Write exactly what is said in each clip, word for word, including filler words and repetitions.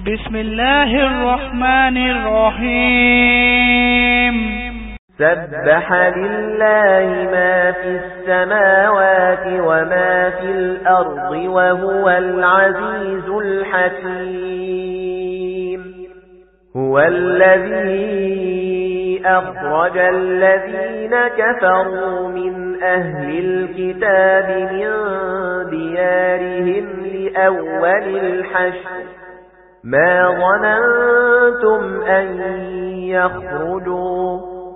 بسم الله الرحمن الرحيم سبح لله ما في السماوات وما في الأرض وهو العزيز الحكيم. هو الذي أخرج الذين كفروا من أهل الكتاب من ديارهم لأول الحشر ما ظننتم أن يخرجوا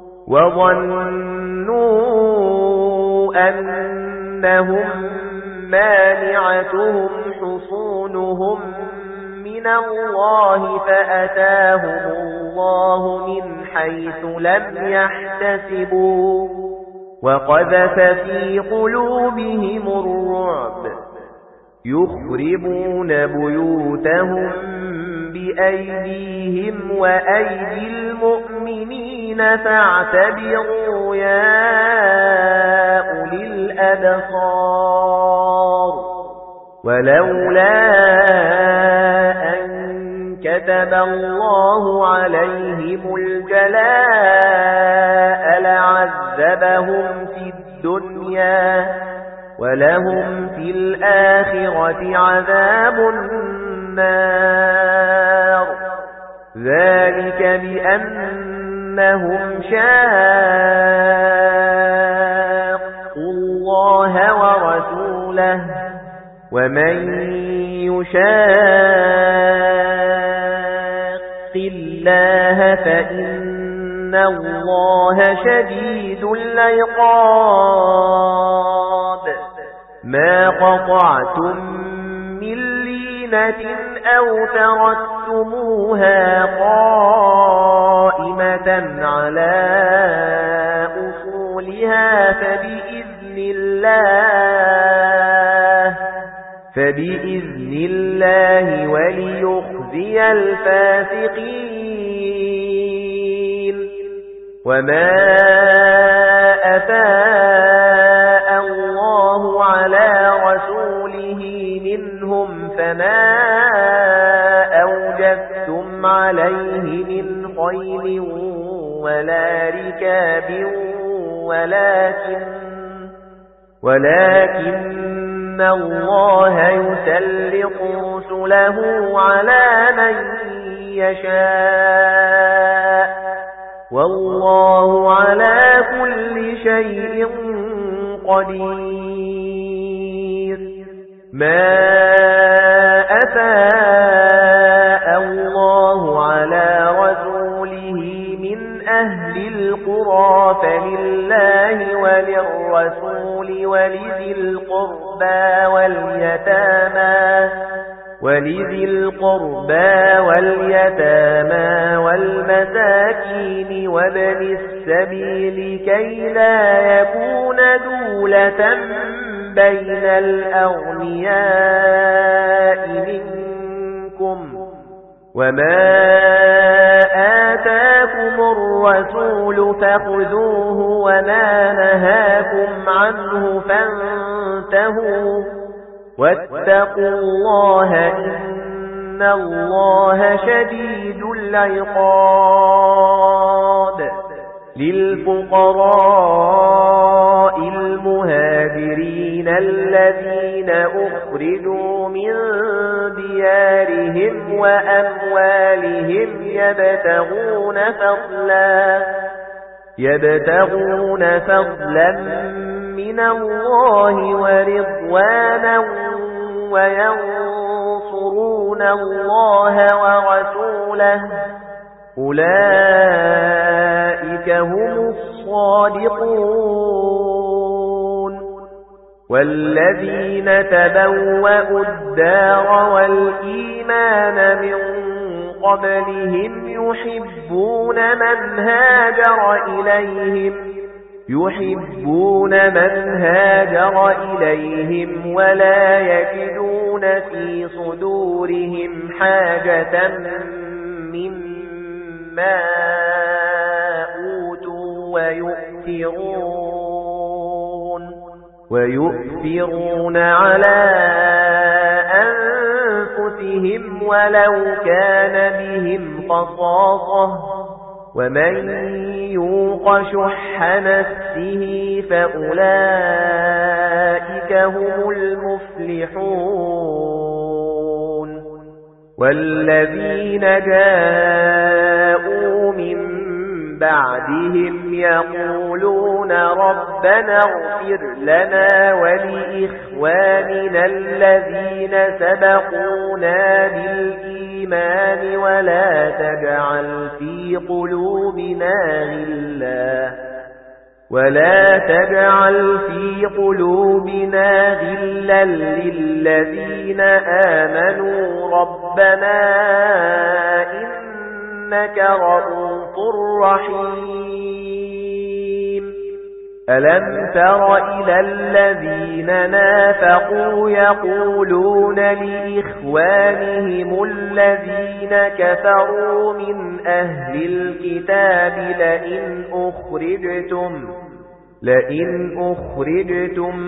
وظنوا أنهم مانعتهم حصونهم من الله فأتاهم الله من حيث لم يحتسبوا وقذف في قلوبهم الرعب يخربون بيوتهم بأيديهم وأيدي المؤمنين فاعتبروا يا أولي الأبصار. ولولا أن كتب الله عليهم الجلاء لعذبهم في الدنيا ولهم في الآخرة عذاب النار. ذلك بأنهم شاقوا الله ورسوله ومن يشاق الله فإن الله شديد العقاب. ما قطعتم من لينة أو تركتموها قائمة على أصولها فبإذن الله فبإذن الله وليخزي الفاسقين. وما أفاء الله على رسوله منهم فما أوجفتم عليه من خيل ولا ركاب ولكن ولكن الله يسلط رسله على من يشاء والله على كل شيء قدير. ما أفاء الله على رسوله من أهل القرى فلله وللرسول ولذي القربى واليتامى ولذي القربى واليتامى والمساكين وابن السبيل كي لا يكون دولة بين الأغنياء منكم. وما آتاكم الرسول فخذوه وما نهاكم عنه فانتهوا واتقوا الله إن الله شديد العقاب. للفقراء المهاجرين الذين أخرجوا من ديارهم وأموالهم يبتغون فضلا يبتغون فضلا من الله ورضوانا وينصرون الله ورسوله أولئك هم الصادقون. والذين تبوأوا الدار والإيمان من قبلهم يحبون من هاجر إليهم يحبون من هاجر إليهم ولا يجدون في صدورهم حاجة مما أوتوا ويؤثرون ويؤثرون على أنفسهم أنفسهم ولو كان بهم خصاصة ومن يوق شح نفسه فأولئك هم المفلحون والذين جاءوا من بعدهم يقولون ربنا اغفر لنا ولإخواننا الذين سبقونا بالإيمان ولا تجعل في قلوبنا غلا ولا تجعل في قلوبنا غلا للذين آمنوا ربنا إنك رؤوف رحيم ألم تر إلى الذين نافقوا يقولون لإخوانهم الذين كفروا من أهل الكتاب لئن أخرجتم لئن أخرجتم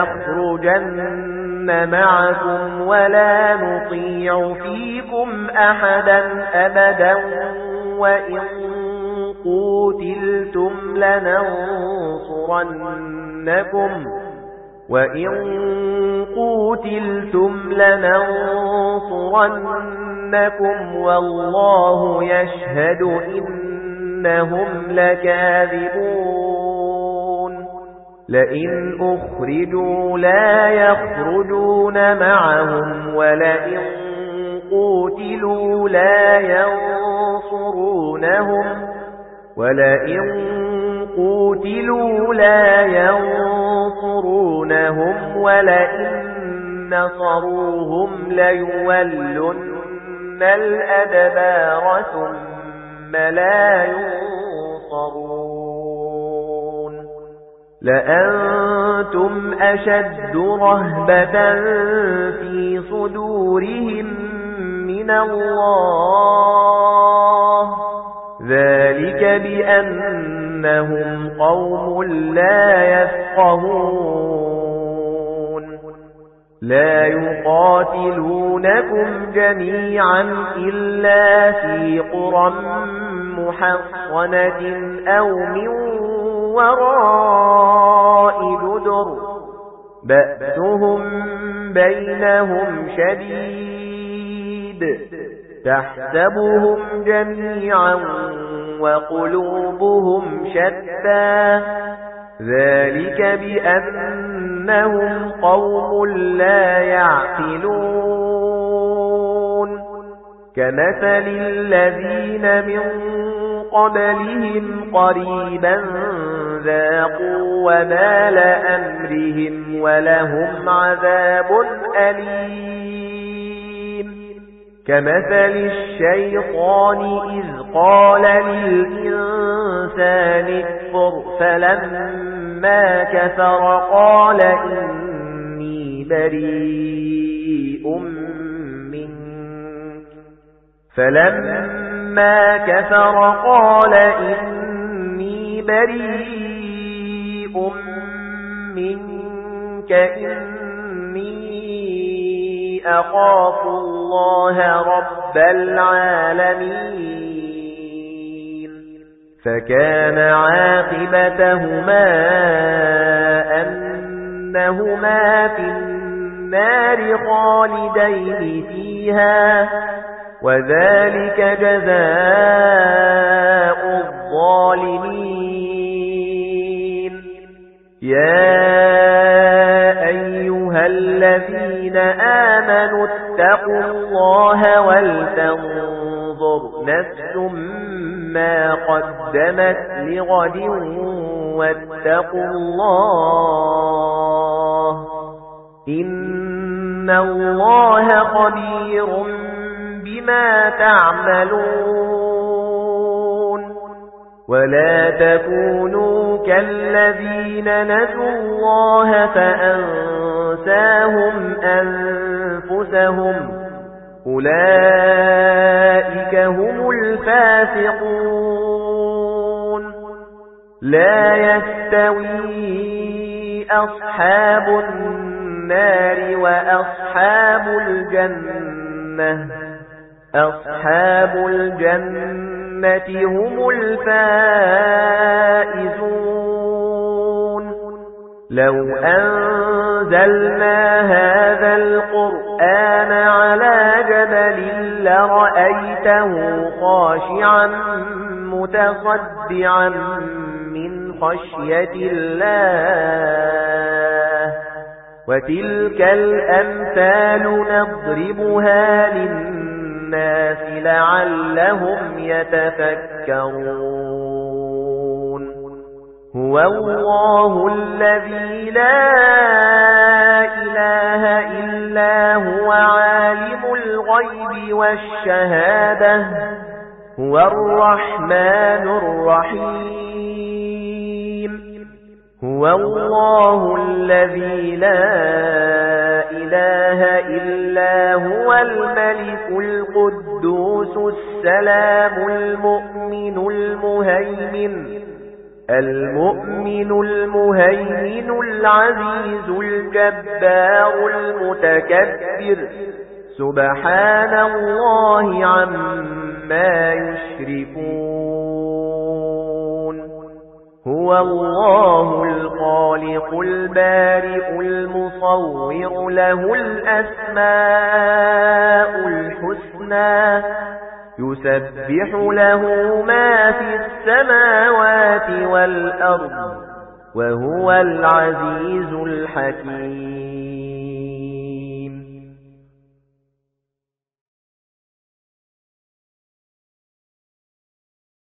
لنخرجن معكم ولا نطيع فيكم أحدا أبدا وإن قوتلتم لننصرنكم وإن قوتلتم لننصرنكم والله يشهد إنهم لكاذبون لئن أخرجوا لا يخرجون معهم ولئن قوتلوا لا ينصرونهم ولئن قوتلوا لا ينصرونهم ولئن نصروهم ليولن الأدبار ثم لا ينصرون لأنتم أشد رهبة في صدورهم من الله ذلك بأنهم قوم لا يفقهون لا يقاتلونكم جميعا إلا في قرى محصنة أو من وراء جدر بأسهم بينهم شديد تحسبهم جميعا وقلوبهم شتى ذلك بأنهم قوم لا يعقلون كمثل الذين من قبلهم قريبا ذاقوا وبال أمرهم ولهم عذاب أليم كمثل الشيطان إذ قال للإنسان اكفر فلما كفر قال إني بريء منك فلما كفر قال إني بريء منك إني أخاف الله رب العالمين فكان عاقبتهما أنهما في النار خالدين فيها وذلك جزاء الظالمين يا أيها الذين آمنوا اتقوا الله ولتنظر نفس ما قدمت لغد واتقوا الله إن الله خبير بما تعملون ولا تكونوا كالذين نسوا الله فأنساهم أنفسهم أولئك هم الفاسقون لا يستوي أصحاب النار وأصحاب الجنة الجنة أصحاب الجنة هم الفائزون لو أنزلنا هذا القرآن على جبل لرأيته خاشعا متصدعا من خشية الله وتلك الأمثال نضربها للناس لعلهم يتفكرون هو الله الذي لا إله إلا هو عالم الغيب والشهادة هو الرحمن الرحيم هو الله الذي لا إله إلا هو الملك القدوس السلام المؤمن المهيمن المؤمن المهيمن العزيز الجبار المتكبر سبحان الله عما يشركون هو الله الخالق البارئ المصور له الأسماء الحسنى يسبح له ما في السماوات والأرض وهو العزيز الحكيم